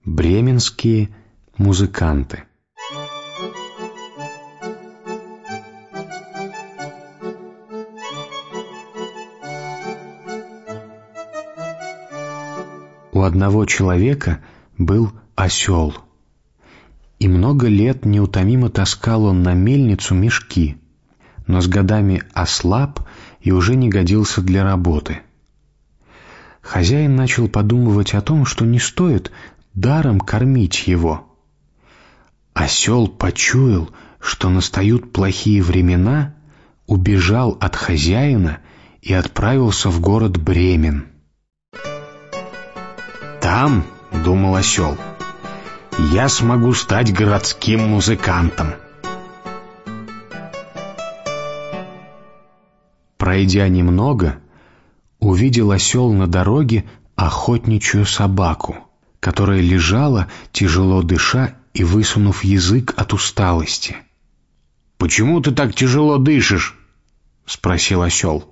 Бременские музыканты. У одного человека был осел, и много лет неутомимо таскал он на мельницу мешки, но с годами ослаб и уже не годился для работы. Хозяин начал подумывать о том, что не стоит даром кормить его. Осел почуял, что настают плохие времена, убежал от хозяина и отправился в город Бремен. «Там, — думал осел, — я смогу стать городским музыкантом». Пройдя немного, увидел осел на дороге охотничью собаку, которая лежала, тяжело дыша и высунув язык от усталости. «Почему ты так тяжело дышишь?» — спросил осел.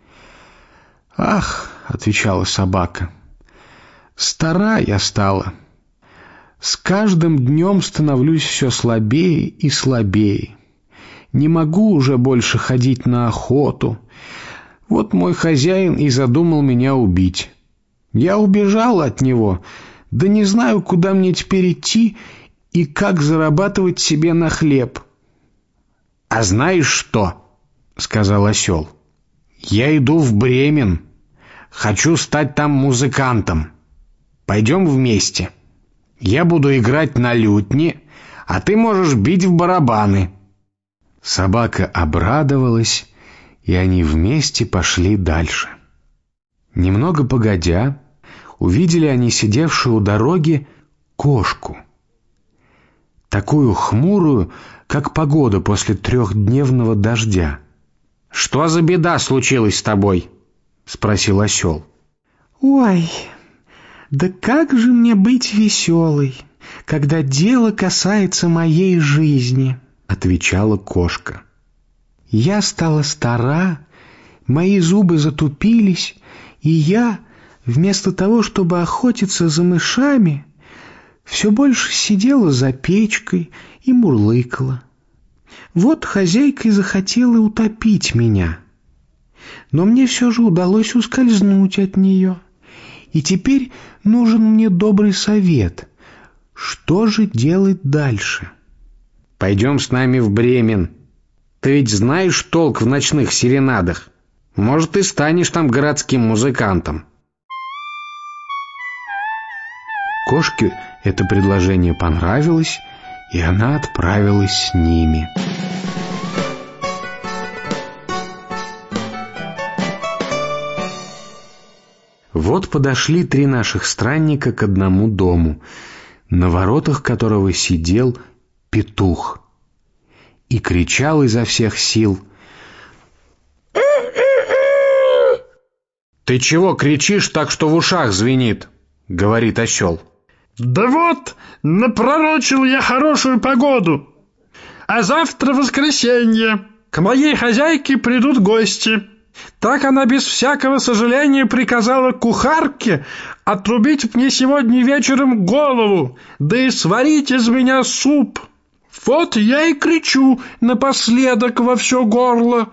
«Ах, — отвечала собака, — стара я стала. С каждым днем становлюсь все слабее и слабее. Не могу уже больше ходить на охоту. Вот мой хозяин и задумал меня убить. Я убежала от него, да не знаю, куда мне теперь идти и как зарабатывать себе на хлеб». «А знаешь что? — сказал осел. — Я иду в Бремен. Хочу стать там музыкантом. Пойдем вместе. Я буду играть на лютне, а ты можешь бить в барабаны». Собака обрадовалась, и они вместе пошли дальше. Немного погодя, увидели они сидевшую у дороги кошку, такую хмурую, как погода после 3-дневного дождя. «Что за беда случилась с тобой?» — спросил осел. «Ой, да как же мне быть веселой, когда дело касается моей жизни?» — отвечала кошка. «Я стала стара, мои зубы затупились, и я, вместо того, чтобы охотиться за мышами, все больше сидела за печкой и мурлыкала. Вот хозяйка и захотела утопить меня. Но мне все же удалось ускользнуть от нее. И теперь нужен мне добрый совет. Что же делать дальше?» «Пойдем с нами в Бремен. Ты ведь знаешь толк в ночных серенадах. Может, ты станешь там городским музыкантом». Кошке это предложение понравилось, и она отправилась с ними. Вот подошли 3 наших странника к одному дому, на воротах которого сидел петух и кричал изо всех сил. «Ты чего кричишь так, что в ушах звенит?» — говорит осел. «Да вот, напророчил я хорошую погоду. А завтра воскресенье. К моей хозяйке придут гости. Так она без всякого сожаления приказала кухарке отрубить мне сегодня вечером голову, да и сварить из меня суп. Вот я и кричу напоследок во все горло.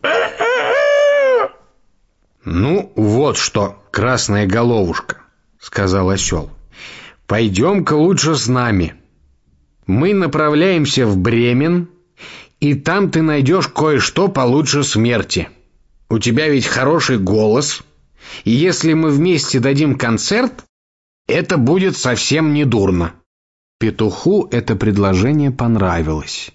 «Ну, вот что, красная головушка, — сказал осел, — пойдем-ка лучше с нами. Мы направляемся в Бремен, и там ты найдешь кое-что получше смерти. У тебя ведь хороший голос, и если мы вместе дадим концерт, это будет совсем не дурно». Петуху это предложение понравилось.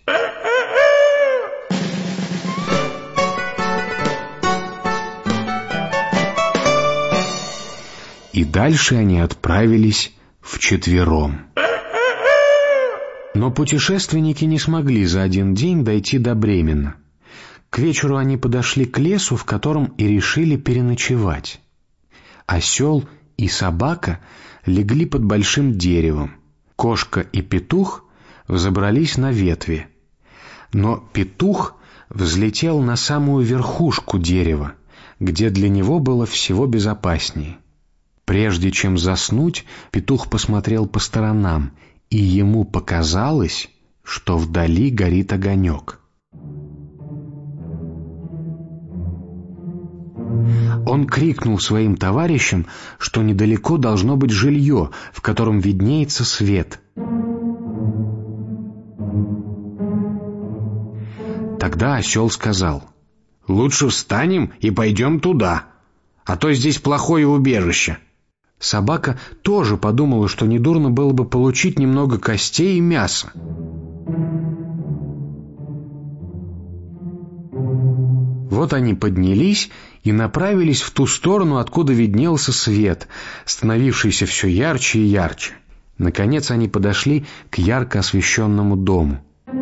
И дальше они отправились вчетвером. Но путешественники не смогли за один день дойти до Бремена. К вечеру они подошли к лесу, в котором и решили переночевать. Осел и собака легли под большим деревом. Кошка и петух взобрались на ветви. Но петух взлетел на самую верхушку дерева, где для него было всего безопаснее. Прежде чем заснуть, петух посмотрел по сторонам, и ему показалось, что вдали горит огонек. Он крикнул своим товарищам, что недалеко должно быть жилье, в котором виднеется свет. Тогда осел сказал: «Лучше встанем и пойдем туда, а то здесь плохое убежище». Собака тоже подумала, что недурно было бы получить немного костей и мяса. Вот они поднялись и направились в ту сторону, откуда виднелся свет, становившийся все ярче и ярче. Наконец они подошли к ярко освещенному дому.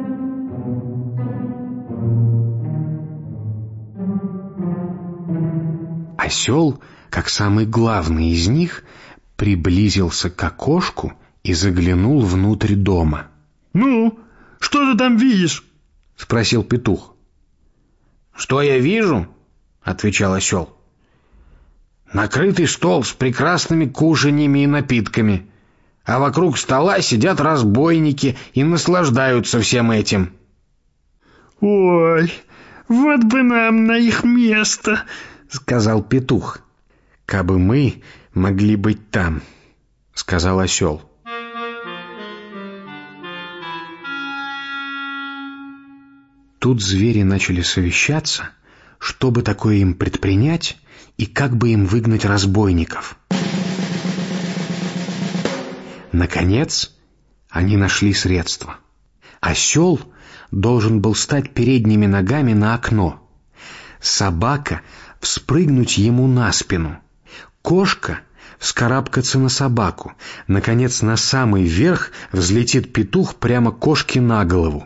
Осел, как самый главный из них, приблизился к окошку и заглянул внутрь дома. «Ну, что ты там видишь?» — спросил петух. «Что я вижу?» — отвечал осел. «Накрытый стол с прекрасными кушаньями и напитками, а вокруг стола сидят разбойники и наслаждаются всем этим». «Ой, вот бы нам на их место», — сказал петух. «Кабы мы могли быть там», — сказал осел. Тут звери начали совещаться, что бы такое им предпринять и как бы им выгнать разбойников. Наконец, они нашли средство. Осел должен был стать передними ногами на окно, собака вспрыгнуть ему на спину, кошка вскарабкаться на собаку, наконец, на самый верх взлетит петух прямо кошке на голову.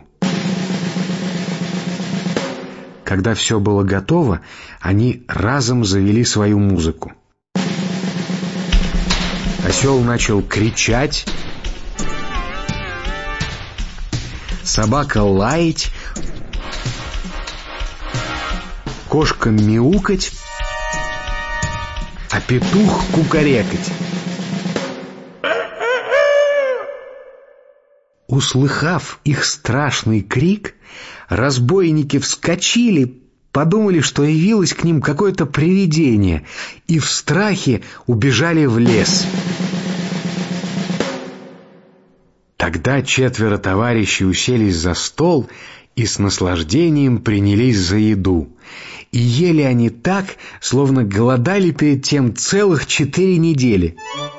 Когда все было готово, они разом завели свою музыку. Осел начал кричать, собака лаять, кошка мяукать, а петух кукарекать. Услыхав их страшный крик, разбойники вскочили, подумали, что явилось к ним какое-то привидение, и в страхе убежали в лес. Тогда 4 товарищей уселись за стол и с наслаждением принялись за еду. И ели они так, словно голодали перед тем целых 4 недели.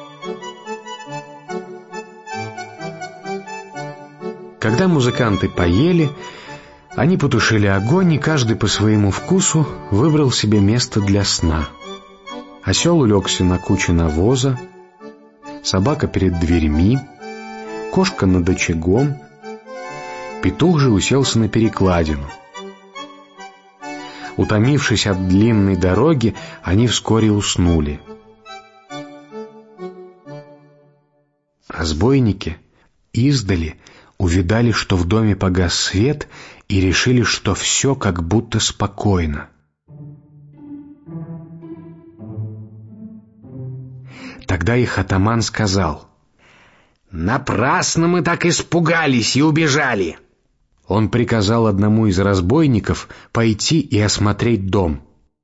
Когда музыканты поели, они потушили огонь, и каждый по своему вкусу выбрал себе место для сна. Осел улегся на куче навоза, собака перед дверьми, кошка над очагом, петух же уселся на перекладину. Утомившись от длинной дороги, они вскоре уснули. Разбойники издали увидали, что в доме погас свет, и решили, что все как будто спокойно. Тогда их атаман сказал: «Напрасно мы так испугались и убежали!» Он приказал одному из разбойников пойти и осмотреть дом.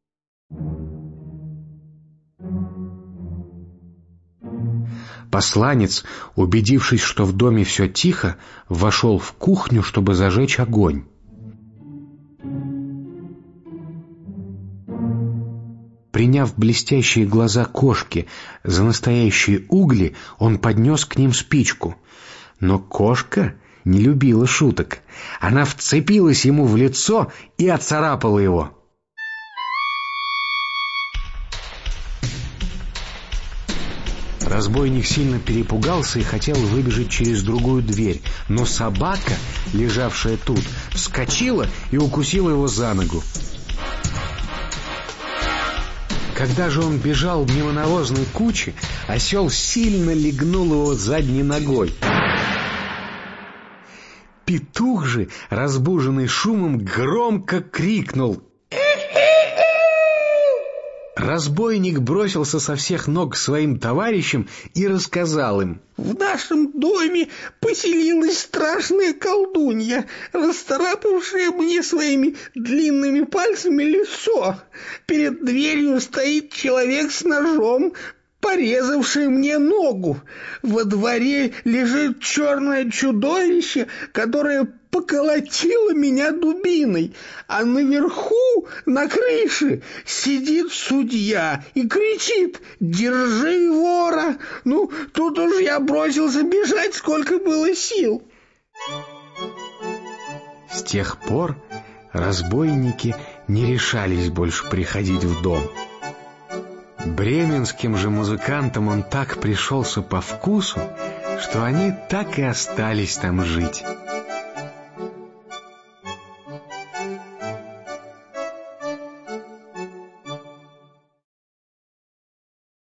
Посланец, убедившись, что в доме все тихо, вошел в кухню, чтобы зажечь огонь. Приняв блестящие глаза кошки за настоящие угли, он поднес к ним спичку. Но кошка не любила шуток. Она вцепилась ему в лицо и отцарапала его. Разбойник сильно перепугался и хотел выбежать через другую дверь, но собака, лежавшая тут, вскочила и укусила его за ногу. Когда же он бежал мимо навозной кучи, осел сильно легнул его задней ногой. Петух же, разбуженный шумом, громко крикнул. Разбойник бросился со всех ног к своим товарищам и рассказал им: «В нашем доме поселилась страшная колдунья, расцарапавшая мне своими длинными пальцами лицо. Перед дверью стоит человек с ножом, порезавший мне ногу. Во дворе лежит черное чудовище, которое поколотило меня дубиной, а наверху, на крыше, сидит судья и кричит: «Держи вора!» Ну, тут уж я бросился бежать, сколько было сил. С тех пор разбойники не решались больше приходить в дом. Бременским же музыкантам он так пришелся по вкусу, что они так и остались там жить.